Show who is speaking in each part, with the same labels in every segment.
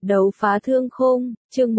Speaker 1: Đấu phá thương khung, chương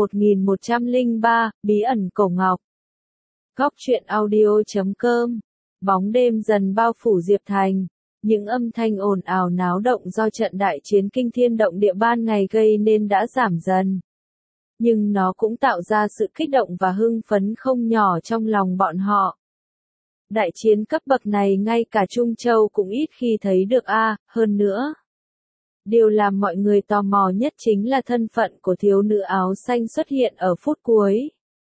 Speaker 1: 1103, bí ẩn cổ ngọc. Góc truyện audio.com. Bóng đêm dần bao phủ Diệp Thành. Những âm thanh ồn ào náo động do trận đại chiến kinh thiên động địa ban ngày gây nên đã giảm dần. Nhưng nó cũng tạo ra sự kích động và hưng phấn không nhỏ trong lòng bọn họ. Đại chiến cấp bậc này ngay cả Trung Châu cũng ít khi thấy được hơn nữa. Điều làm mọi người tò mò nhất chính là thân phận của thiếu nữ áo xanh xuất hiện ở phút cuối.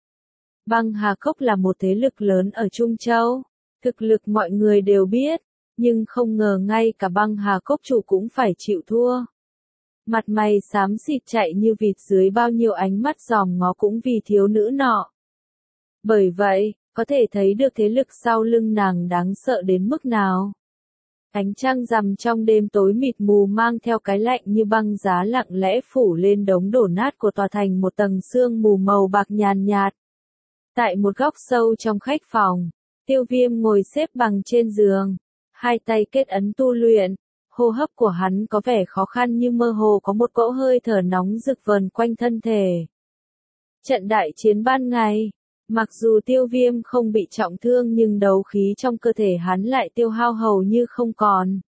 Speaker 1: Băng Hà Cốc là một thế lực lớn ở Trung Châu. Thực lực mọi người đều biết, nhưng không ngờ ngay cả Băng Hà Cốc chủ cũng phải chịu thua. Mặt mày xám xịt chạy như vịt dưới bao nhiêu ánh mắt dòm ngó cũng vì thiếu nữ nọ. Bởi vậy, có thể thấy được thế lực sau lưng nàng đáng sợ đến mức nào. Ánh trăng rằm trong đêm tối mịt mù mang theo cái lạnh như băng giá lặng lẽ phủ lên đống đổ nát của tòa thành một tầng sương mù màu bạc nhàn nhạt. Tại một góc sâu trong khách phòng, Tiêu Viêm ngồi xếp bằng trên giường, hai tay kết ấn tu luyện, hô hấp của hắn có vẻ khó khăn như mơ hồ có một cỗ hơi thở nóng rực vờn quanh thân thể. Trận đại chiến ban ngày, mặc dù Tiêu Viêm không bị trọng thương nhưng đấu khí trong cơ thể hắn lại tiêu hao hầu như không còn.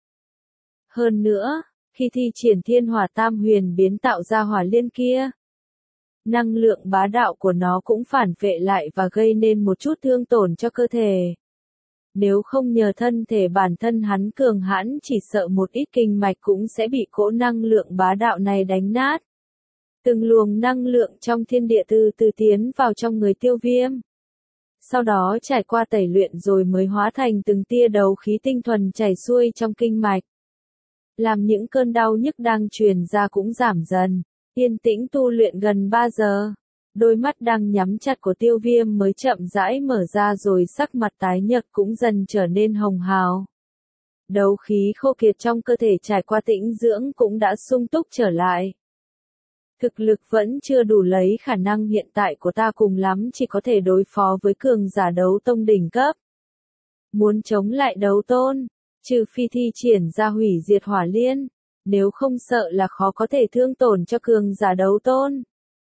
Speaker 1: Hơn nữa, khi thi triển thiên hỏa tam huyền biến tạo ra hỏa liên kia, năng lượng bá đạo của nó cũng phản vệ lại và gây nên một chút thương tổn cho cơ thể. Nếu không nhờ thân thể bản thân hắn cường hãn chỉ sợ một ít kinh mạch cũng sẽ bị cỗ năng lượng bá đạo này đánh nát. Từng luồng năng lượng trong thiên địa từ từ tiến vào trong người Tiêu Viêm. Sau đó trải qua tẩy luyện rồi mới hóa thành từng tia đấu khí tinh thuần chảy xuôi trong kinh mạch. Làm những cơn đau nhức đang truyền ra cũng giảm dần, yên tĩnh tu luyện gần 3 giờ. Đôi mắt đang nhắm chặt của Tiêu Viêm mới chậm rãi mở ra rồi sắc mặt tái nhợt cũng dần trở nên hồng hào. Đấu khí khô kiệt trong cơ thể trải qua tĩnh dưỡng cũng đã sung túc trở lại. Thực lực vẫn chưa đủ lấy khả năng hiện tại của ta cùng lắm chỉ có thể đối phó với cường giả đấu tông đỉnh cấp. Muốn chống lại đấu tôn, trừ phi thi triển ra hủy diệt hỏa liên, nếu không sợ là khó có thể thương tổn cho cường giả đấu tôn.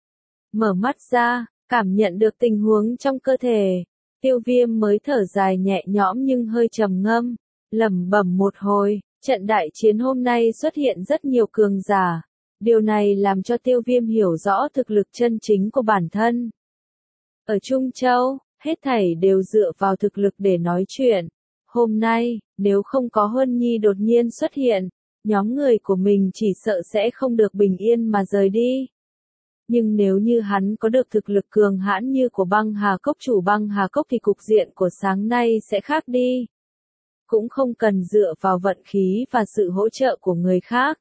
Speaker 1: Mở mắt ra, cảm nhận được tình huống trong cơ thể, Tiêu Viêm mới thở dài nhẹ nhõm nhưng hơi trầm ngâm, lẩm bẩm một hồi, trận đại chiến hôm nay xuất hiện rất nhiều cường giả. Điều này làm cho Tiêu Viêm hiểu rõ thực lực chân chính của bản thân. Ở Trung Châu, hết thảy đều dựa vào thực lực để nói chuyện. Hôm nay, nếu không có Huân Nhi đột nhiên xuất hiện, nhóm người của mình chỉ sợ sẽ không được bình yên mà rời đi. Nhưng nếu như hắn có được thực lực cường hãn như của Băng Hà Cốc chủ Băng Hà Cốc thì cục diện của sáng nay sẽ khác đi. Cũng không cần dựa vào vận khí và sự hỗ trợ của người khác.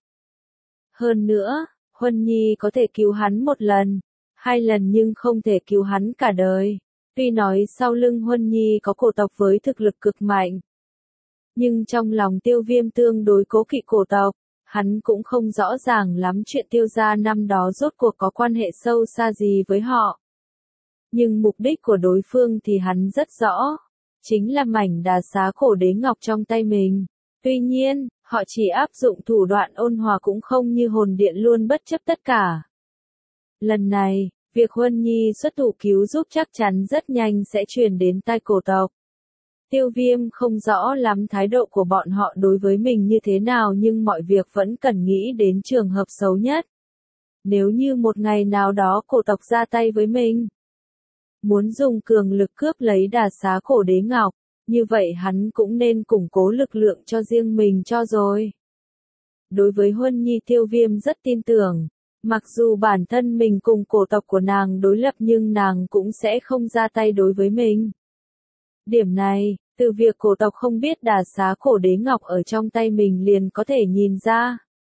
Speaker 1: Hơn nữa, Huân Nhi có thể cứu hắn một lần, 2 lần nhưng không thể cứu hắn cả đời. Tuy nói sau lưng Huân Nhi có cổ tộc với thực lực cực mạnh, nhưng trong lòng Tiêu Viêm tương đối cố kỵ cổ tộc, hắn cũng không rõ ràng lắm chuyện Tiêu gia năm đó rốt cuộc có quan hệ sâu xa gì với họ. Nhưng mục đích của đối phương thì hắn rất rõ, chính là mảnh đà xá cổ đế ngọc trong tay mình. Tuy nhiên, họ chỉ áp dụng thủ đoạn ôn hòa cũng không như hồn điện luôn bất chấp tất cả. Lần này, việc Huân Nhi xuất thủ cứu giúp chắc chắn rất nhanh sẽ truyền đến tai cổ tộc. Tiêu Viêm không rõ lắm thái độ của bọn họ đối với mình như thế nào nhưng mọi việc vẫn cần nghĩ đến trường hợp xấu nhất. Nếu như một ngày nào đó cổ tộc ra tay với mình, muốn dùng cường lực cướp lấy đà xá cổ đế ngọc, như vậy hắn cũng nên củng cố lực lượng cho riêng mình cho rồi. Đối với Huân Nhi Tiêu Viêm rất tin tưởng, mặc dù bản thân mình cùng cổ tộc của nàng đối lập nhưng nàng cũng sẽ không ra tay đối với mình. Điểm này, từ việc cổ tộc không biết đà xá cổ đế ngọc ở trong tay mình liền có thể nhìn ra.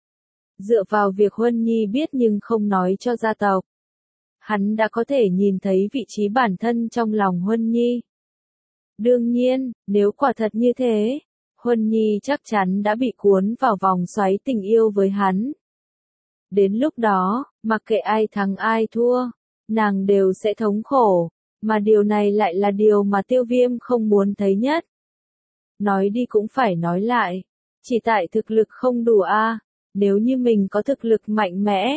Speaker 1: Dựa vào việc Huân Nhi biết nhưng không nói cho gia tộc, hắn đã có thể nhìn thấy vị trí bản thân trong lòng Huân Nhi. Đương nhiên, nếu quả thật như thế, Huân Nhi chắc chắn đã bị cuốn vào vòng xoáy tình yêu với hắn. Đến lúc đó, mặc kệ ai thắng ai thua, nàng đều sẽ thống khổ, mà điều này lại là điều mà Tiêu Viêm không muốn thấy nhất. Nói đi cũng phải nói lại, chỉ tại thực lực không đủ nếu như mình có thực lực mạnh mẽ,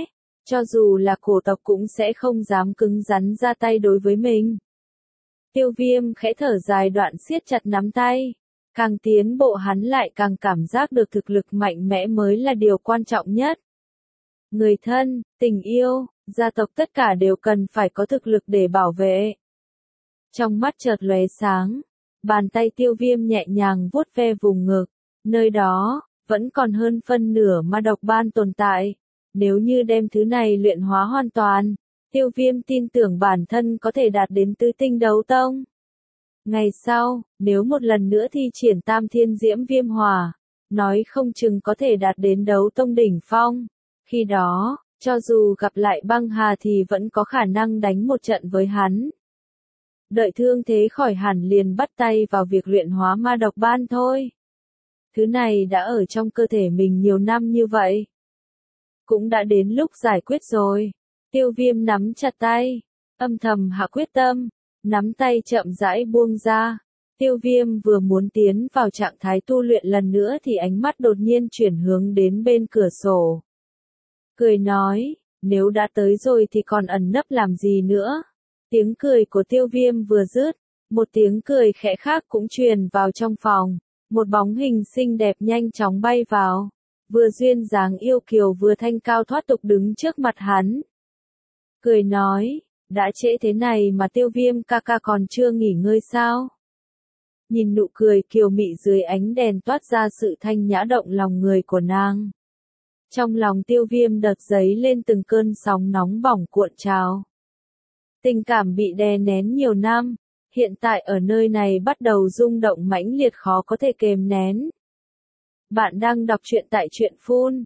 Speaker 1: Cho dù là cổ tộc cũng sẽ không dám cứng rắn ra tay đối với mình. Tiêu Viêm khẽ thở dài đoạn siết chặt nắm tay. Càng tiến bộ hắn lại càng cảm giác được thực lực mạnh mẽ mới là điều quan trọng nhất. Người thân, tình yêu, gia tộc tất cả đều cần phải có thực lực để bảo vệ. Trong mắt chợt lóe sáng, bàn tay Tiêu Viêm nhẹ nhàng vuốt ve vùng ngực, nơi đó, vẫn còn hơn phân nửa ma độc ban tồn tại. Nếu như đem thứ này luyện hóa hoàn toàn, Tiêu Viêm tin tưởng bản thân có thể đạt đến tứ tinh đấu tông. Ngày sau, nếu một lần nữa thi triển Tam Thiên Diễm Viêm Hỏa, nói không chừng có thể đạt đến đấu tông đỉnh phong. Khi đó, cho dù gặp lại Băng Hà thì vẫn có khả năng đánh một trận với hắn. Đợi thương thế khỏi hẳn liền bắt tay vào việc luyện hóa ma độc ban thôi. Thứ này đã ở trong cơ thể mình nhiều năm như vậy. Cũng đã đến lúc giải quyết rồi. Tiêu Viêm nắm chặt tay, âm thầm hạ quyết tâm, nắm tay chậm rãi buông ra. Tiêu Viêm vừa muốn tiến vào trạng thái tu luyện lần nữa thì ánh mắt đột nhiên chuyển hướng đến bên cửa sổ. Cười nói, nếu đã tới rồi thì còn ẩn nấp làm gì nữa. Tiếng cười của Tiêu Viêm vừa dứt, một tiếng cười khẽ khác cũng truyền vào trong phòng. Một bóng hình xinh đẹp nhanh chóng bay vào. Vừa duyên dáng yêu kiều vừa thanh cao thoát tục đứng trước mặt hắn. Cười nói, đã trễ thế này mà Tiêu Viêm ca ca còn chưa nghỉ ngơi sao? Nhìn nụ cười kiều mị dưới ánh đèn toát ra sự thanh nhã động lòng người của nàng. Trong lòng Tiêu Viêm đợt dấy lên từng cơn sóng nóng bỏng cuộn trào. Tình cảm bị đè nén nhiều năm, hiện tại ở nơi này bắt đầu rung động mãnh liệt khó có thể kềm nén. Bạn đang đọc truyện tại truyện Phun.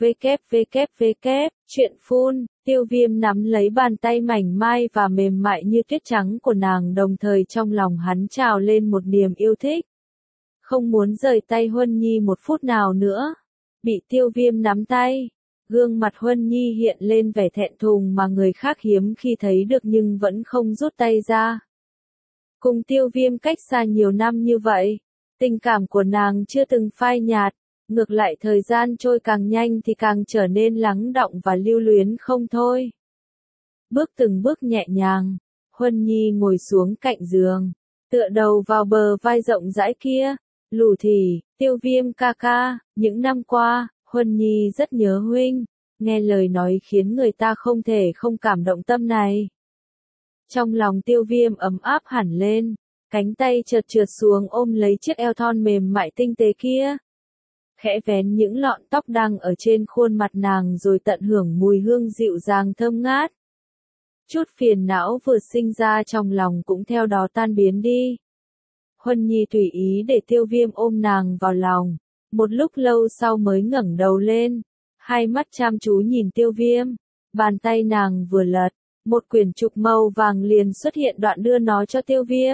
Speaker 1: Truyện Phun. Tiêu Viêm nắm lấy bàn tay mảnh mai và mềm mại như tuyết trắng của nàng, đồng thời trong lòng hắn trào lên một niềm yêu thích. Không muốn rời tay Huân Nhi một phút nào nữa. Bị Tiêu Viêm nắm tay, gương mặt Huân Nhi hiện lên vẻ thẹn thùng mà người khác hiếm khi thấy được nhưng vẫn không rút tay ra. Cùng Tiêu Viêm cách xa nhiều năm như vậy, tình cảm của nàng chưa từng phai nhạt, ngược lại thời gian trôi càng nhanh thì càng trở nên lắng đọng và lưu luyến không thôi. Bước từng bước nhẹ nhàng, Huân Nhi ngồi xuống cạnh giường, tựa đầu vào bờ vai rộng rãi kia, lù thì, Tiêu Viêm ca ca, những năm qua, Huân Nhi rất nhớ huynh, nghe lời nói khiến người ta không thể không cảm động tâm này. Trong lòng Tiêu Viêm ấm áp hẳn lên, cánh tay chợt trượt xuống ôm lấy chiếc eo thon mềm mại tinh tế kia. Khẽ vén những lọn tóc đang ở trên khuôn mặt nàng rồi tận hưởng mùi hương dịu dàng thơm ngát. Chút phiền não vừa sinh ra trong lòng cũng theo đó tan biến đi. Huân Nhi tùy ý để Tiêu Viêm ôm nàng vào lòng, một lúc lâu sau mới ngẩng đầu lên, hai mắt chăm chú nhìn Tiêu Viêm, bàn tay nàng vừa lật, một quyển trục màu vàng liền xuất hiện đoạn đưa nó cho Tiêu Viêm.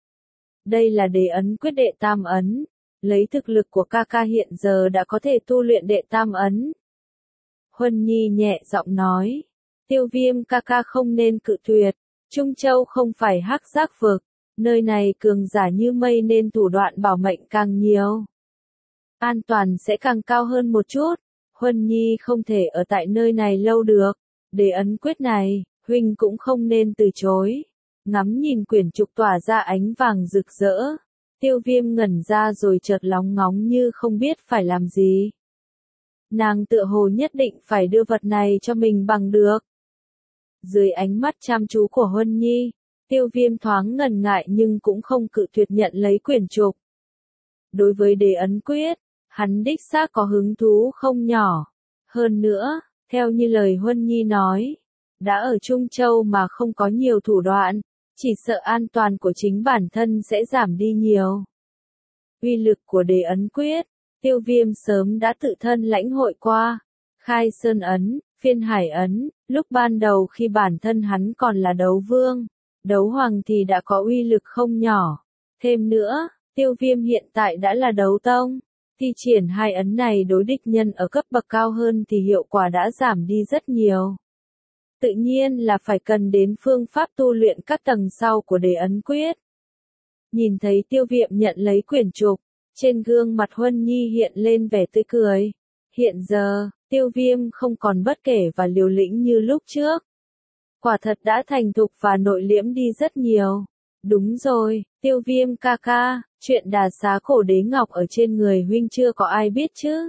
Speaker 1: Đây là đế ấn quyết đệ tam ấn, lấy thực lực của ca ca hiện giờ đã có thể tu luyện đệ tam ấn. Huân Nhi nhẹ giọng nói, Tiêu Viêm ca ca không nên cự tuyệt, Trung Châu không phải hắc giác vực, nơi này cường giả như mây nên thủ đoạn bảo mệnh càng nhiều. An toàn sẽ càng cao hơn một chút, Huân Nhi không thể ở tại nơi này lâu được, đế ấn quyết này, huynh cũng không nên từ chối. Ngắm nhìn quyển trục tỏa ra ánh vàng rực rỡ, Tiêu Viêm ngẩn ra rồi chợt lóng ngóng như không biết phải làm gì. Nàng tựa hồ nhất định phải đưa vật này cho mình bằng được. Dưới ánh mắt chăm chú của Huân Nhi, Tiêu Viêm thoáng ngần ngại nhưng cũng không cự tuyệt nhận lấy quyển trục. Đối với đế ấn quyết, hắn đích xác có hứng thú không nhỏ. Hơn nữa, theo như lời Huân Nhi nói, đã ở Trung Châu mà không có nhiều thủ đoạn, chỉ sợ an toàn của chính bản thân sẽ giảm đi nhiều. Uy lực của đế ấn quyết, Tiêu Viêm sớm đã tự thân lãnh hội qua. Khai Sơn ấn, Phiên Hải ấn, lúc ban đầu khi bản thân hắn còn là đấu vương, đấu hoàng thì đã có uy lực không nhỏ. Thêm nữa, Tiêu Viêm hiện tại đã là đấu tông, thi triển hai ấn này đối địch nhân ở cấp bậc cao hơn thì hiệu quả đã giảm đi rất nhiều. Tự nhiên là phải cần đến phương pháp tu luyện các tầng sau của đế ấn quyết. Nhìn thấy Tiêu Viêm nhận lấy quyển trục, trên gương mặt Huân Nhi hiện lên vẻ tươi cười. Hiện giờ, Tiêu Viêm không còn bất kể và liều lĩnh như lúc trước. Quả thật đã thành thục và nội liễm đi rất nhiều. Đúng rồi, Tiêu Viêm ca ca, chuyện đà xá cổ đế ngọc ở trên người huynh chưa có ai biết chứ?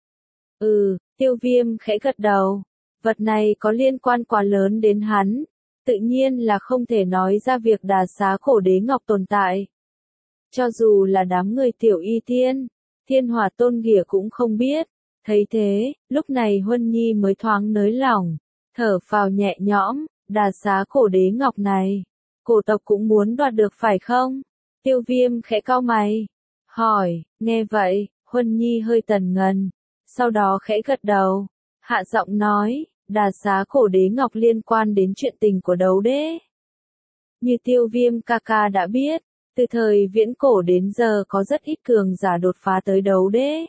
Speaker 1: Tiêu Viêm khẽ gật đầu. Vật này có liên quan quá lớn đến hắn. Tự nhiên là không thể nói ra việc đà xá cổ đế ngọc tồn tại. Cho dù là đám người tiểu y tiên, thiên hỏa tôn ghỉa cũng không biết. Thấy thế, lúc này Huân Nhi mới thoáng nới lỏng, thở phào nhẹ nhõm, đà xá cổ đế ngọc này. Cổ tộc cũng muốn đoạt được phải không? Tiêu Viêm khẽ cau mày. Hỏi, nghe vậy, Huân Nhi hơi tần ngần. Sau đó khẽ gật đầu. Hạ giọng nói, đà xá cổ đế ngọc liên quan đến chuyện tình của đấu đế. Như Tiêu Viêm ca ca đã biết, từ thời viễn cổ đến giờ có rất ít cường giả đột phá tới đấu đế.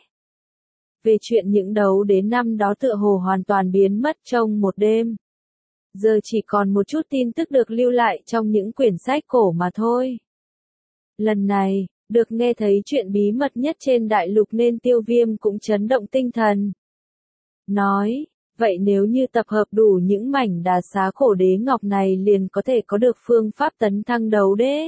Speaker 1: Về chuyện những đấu đế năm đó tựa hồ hoàn toàn biến mất trong một đêm. Giờ chỉ còn một chút tin tức được lưu lại trong những quyển sách cổ mà thôi. Lần này, được nghe thấy chuyện bí mật nhất trên đại lục nên Tiêu Viêm cũng chấn động tinh thần. Nói, vậy nếu như tập hợp đủ những mảnh đà xá cổ đế ngọc này liền có thể có được phương pháp tấn thăng đấu đế.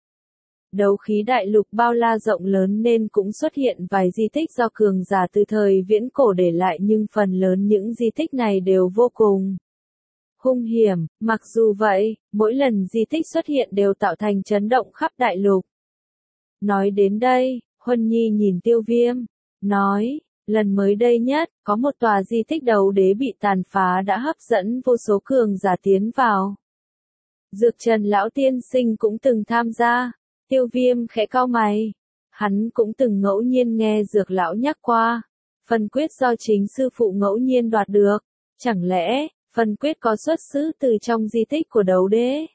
Speaker 1: Đấu khí đại lục bao la rộng lớn nên cũng xuất hiện vài di tích do cường giả từ thời viễn cổ để lại nhưng phần lớn những di tích này đều vô cùng hung hiểm. Mặc dù vậy, mỗi lần di tích xuất hiện đều tạo thành chấn động khắp đại lục. Nói đến đây, Huân Nhi nhìn Tiêu Viêm, nói, lần mới đây nhất, có một tòa di tích đấu đế bị tàn phá đã hấp dẫn vô số cường giả tiến vào. Dược Trần Lão Tiên Sinh cũng từng tham gia. Tiêu Viêm khẽ cau mày. Hắn cũng từng ngẫu nhiên nghe Dược Lão nhắc qua. Phần quyết do chính sư phụ ngẫu nhiên đoạt được. Chẳng lẽ, phần quyết có xuất xứ từ trong di tích của đấu đế?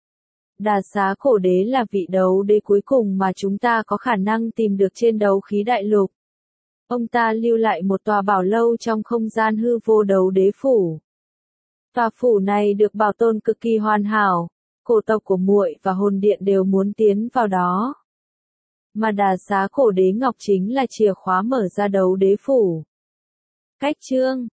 Speaker 1: Đà xá cổ đế là vị đấu đế cuối cùng mà chúng ta có khả năng tìm được trên đấu khí đại lục. Ông ta lưu lại một tòa bảo lâu trong không gian hư vô đấu đế phủ. Tòa phủ này được bảo tồn cực kỳ hoàn hảo. Cổ tộc của muội và hồn điện đều muốn tiến vào đó. Mà đà xá cổ đế ngọc chính là chìa khóa mở ra đấu đế phủ. Cách chương